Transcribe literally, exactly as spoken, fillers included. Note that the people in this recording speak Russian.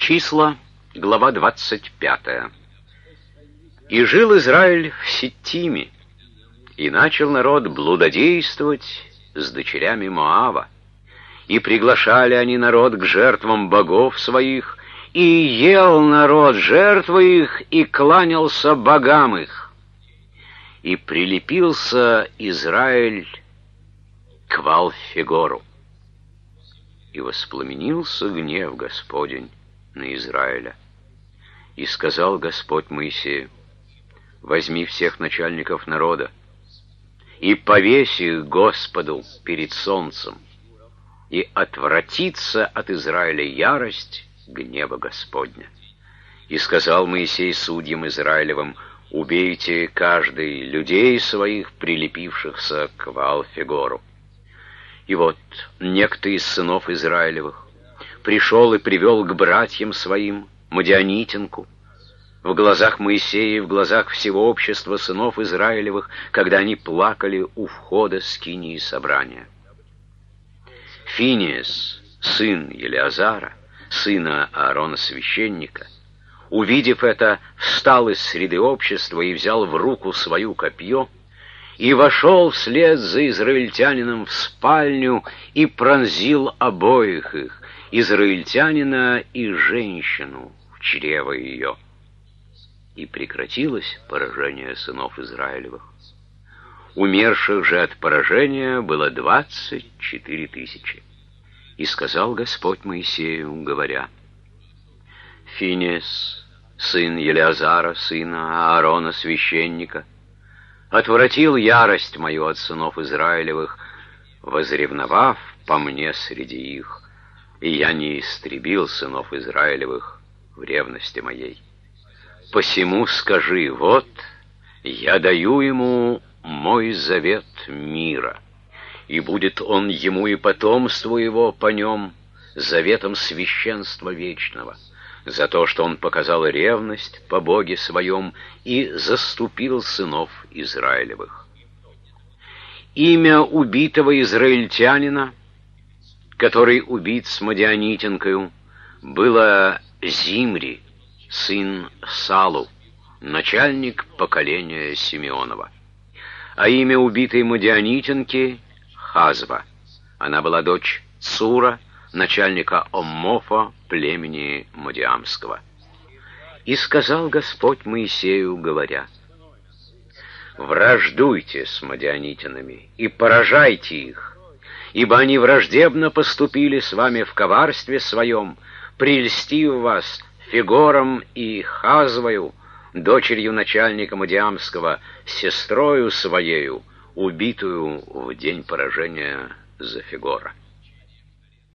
Числа, глава двадцать пятая. «И жил Израиль в Ситтиме, и начал народ блудодействовать с дочерями Моава. И приглашали они народ к жертвам богов своих, и ел народ жертвы их, и кланялся богам их. И прилепился Израиль к Ваал-Фегору. И воспламенился гнев Господень на Израиля. И сказал Господь Моисею: возьми всех начальников народа и повесь их Господу перед солнцем, и отвратится от Израиля ярость гнева Господня. И сказал Моисей судьям Израилевым: убейте каждый людей своих, прилепившихся к Ваал-Фегору. И вот некто из сынов Израилевых пришел и привел к братьям своим мадианитянку. В глазах Моисея и в глазах всего общества сынов Израилевых, когда они плакали у входа скинии собрания. Финиес, сын Елеазара, сына Аарона священника, увидев это, встал из среды общества и взял в руку свою копье, и вошел вслед за израильтянином в спальню и пронзил обоих их, израильтянина и женщину, в чрево ее. И прекратилось поражение сынов Израилевых. Умерших же от поражения было двадцать четыре тысячи. И сказал Господь Моисею, говоря: Финиес, сын Елеазара, сына Аарона священника, отвратил ярость мою от сынов Израилевых, возревновав по мне среди их, и я не истребил сынов Израилевых в ревности моей. Посему скажи: вот я даю ему мой завет мира, и будет он ему и потомству его по нем заветом священства вечного, за то, что он показал ревность по Боге своем и заступил сынов Израилевых. Имя убитого израильтянина, который убит с мадианитянкою, было Зимри, сын Салу, начальник поколения Симеонова. А имя убитой мадианитянки — Хазва. Она была дочь Цура, начальника Оммофа, племени Мадиамского. И сказал Господь Моисею, говоря: враждуйте с мадианитянами и поражайте их, ибо они враждебно поступили с вами в коварстве своем, прельстив вас Фегором и Хазвою, дочерью начальника Мадиамского, сестрою своею, убитую в день поражения за Фегора.